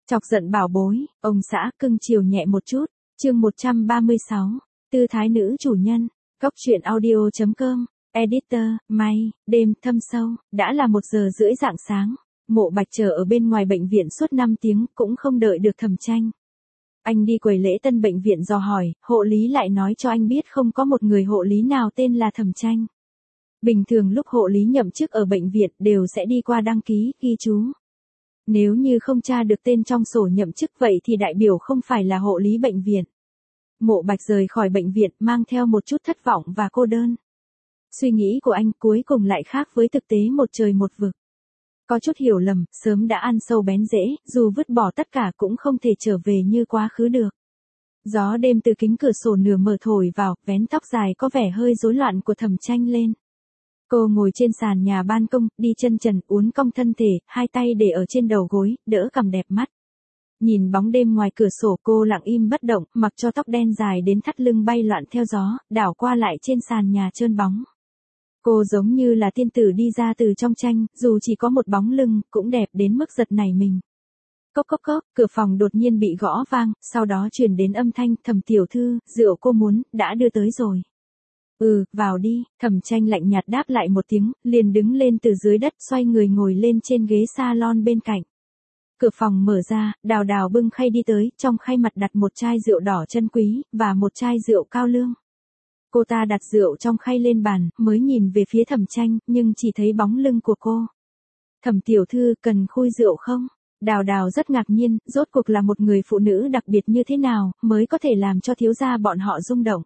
Chọc giận bảo bối, ông xã cưng chiều nhẹ một chút. Chương 136. Tư thái nữ chủ nhân. Góc truyện audio.com. Editor, May, đêm thâm sâu, đã là 1 giờ rưỡi rạng sáng. Mộ Bạch chờ ở bên ngoài bệnh viện suốt 5 tiếng cũng không đợi được Thẩm Tranh. Anh đi quầy lễ tân bệnh viện dò hỏi, hộ lý lại nói cho anh biết không có một người hộ lý nào tên là Thẩm Tranh. Bình thường lúc hộ lý nhậm chức ở bệnh viện đều sẽ đi qua đăng ký, ghi chú. Nếu như không tra được tên trong sổ nhậm chức vậy thì đại biểu không phải là hộ lý bệnh viện. Mộ Bạch rời khỏi bệnh viện mang theo một chút thất vọng và cô đơn. Suy nghĩ của anh cuối cùng lại khác với thực tế một trời một vực. Có chút hiểu lầm, sớm đã ăn sâu bén rễ, dù vứt bỏ tất cả cũng không thể trở về như quá khứ được. Gió đêm từ kính cửa sổ nửa mở thổi vào, vén tóc dài có vẻ hơi rối loạn của Thẩm Tranh lên. Cô ngồi trên sàn nhà ban công, đi chân trần, uốn cong thân thể, hai tay để ở trên đầu gối, đỡ cằm đẹp mắt. Nhìn bóng đêm ngoài cửa sổ cô lặng im bất động, mặc cho tóc đen dài đến thắt lưng bay loạn theo gió, đảo qua lại trên sàn nhà trơn bóng. Cô giống như là tiên tử đi ra từ trong tranh, dù chỉ có một bóng lưng, cũng đẹp đến mức giật nảy mình. Cốc cốc cốc, cửa phòng đột nhiên bị gõ vang, sau đó truyền đến âm thanh, Thẩm tiểu thư, rượu cô muốn, đã đưa tới rồi. Vào đi, Thẩm Tranh lạnh nhạt đáp lại một tiếng, liền đứng lên từ dưới đất, xoay người ngồi lên trên ghế salon bên cạnh. Cửa phòng mở ra, Đào Đào bưng khay đi tới, trong khay mặt đặt một chai rượu đỏ chân quý, và một chai rượu cao lương. Cô ta đặt rượu trong khay lên bàn, mới nhìn về phía Thẩm Tranh, nhưng chỉ thấy bóng lưng của cô. Thẩm tiểu thư, cần khui rượu không? Đào Đào rất ngạc nhiên, rốt cuộc là một người phụ nữ đặc biệt như thế nào, mới có thể làm cho thiếu gia bọn họ rung động.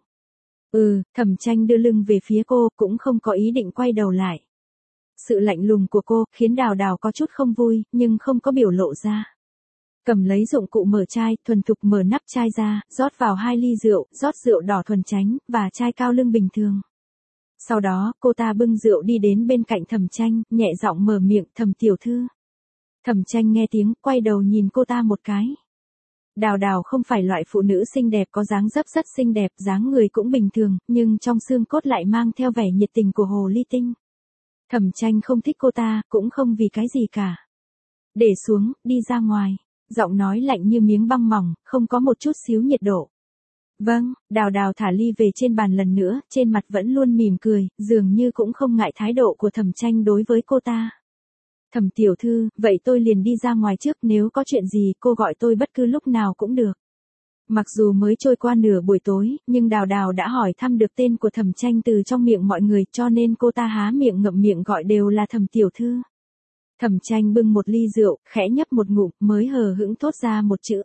Thẩm Tranh đưa lưng về phía cô, cũng không có ý định quay đầu lại. Sự lạnh lùng của cô, khiến Đào Đào có chút không vui, nhưng không có biểu lộ ra. Cầm lấy dụng cụ mở chai, thuần thục mở nắp chai ra, rót vào 2 ly rượu, rót rượu đỏ thuần tránh, và chai cao lương bình thường. Sau đó, cô ta bưng rượu đi đến bên cạnh Thẩm Tranh, nhẹ giọng mở miệng, Thẩm tiểu thư. Thẩm Tranh nghe tiếng, quay đầu nhìn cô ta một cái. Đào Đào không phải loại phụ nữ xinh đẹp có dáng dấp rất xinh đẹp, dáng người cũng bình thường, nhưng trong xương cốt lại mang theo vẻ nhiệt tình của hồ ly tinh. Thẩm Tranh không thích cô ta, cũng không vì cái gì cả. Để xuống, đi ra ngoài. Giọng nói lạnh như miếng băng mỏng, không có một chút xíu nhiệt độ. Vâng, Đào Đào thả ly về trên bàn lần nữa, trên mặt vẫn luôn mỉm cười, dường như cũng không ngại thái độ của Thẩm Tranh đối với cô ta. Thẩm tiểu thư, vậy tôi liền đi ra ngoài trước, nếu có chuyện gì cô gọi tôi bất cứ lúc nào cũng được. Mặc dù mới trôi qua nửa buổi tối, nhưng Đào Đào đã hỏi thăm được tên của Thẩm Tranh từ trong miệng mọi người, cho nên cô ta há miệng ngậm miệng gọi đều là Thẩm tiểu thư. Thẩm Tranh bưng một ly rượu, khẽ nhấp một ngụm, mới hờ hững thốt ra một chữ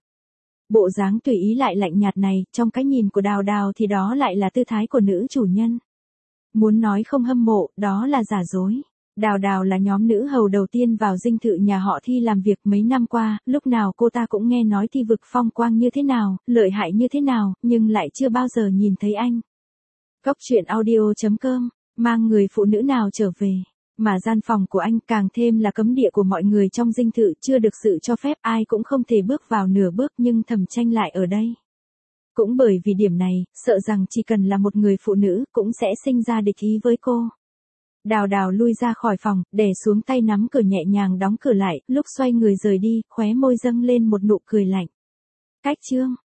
Bộ dáng tùy ý lại lạnh nhạt này, trong cái nhìn của Đào Đào thì đó lại là tư thái của nữ chủ nhân. Muốn nói không hâm mộ, đó là giả dối. Đào Đào là nhóm nữ hầu đầu tiên vào dinh thự nhà họ Thi làm việc mấy năm qua, lúc nào cô ta cũng nghe nói Thi vực phong quang như thế nào, lợi hại như thế nào, nhưng lại chưa bao giờ nhìn thấy anh. Góc truyện audio.com, mang người phụ nữ nào trở về, mà gian phòng của anh càng thêm là cấm địa của mọi người trong dinh thự, chưa được sự cho phép ai cũng không thể bước vào nửa bước, nhưng Thẩm Tranh lại ở đây. Cũng bởi vì điểm này, sợ rằng chỉ cần là một người phụ nữ cũng sẽ sinh ra địch ý với cô. Đào Đào lui ra khỏi phòng, đè xuống tay nắm cửa nhẹ nhàng đóng cửa lại, lúc xoay người rời đi, khóe môi dâng lên một nụ cười lạnh. Cách chương.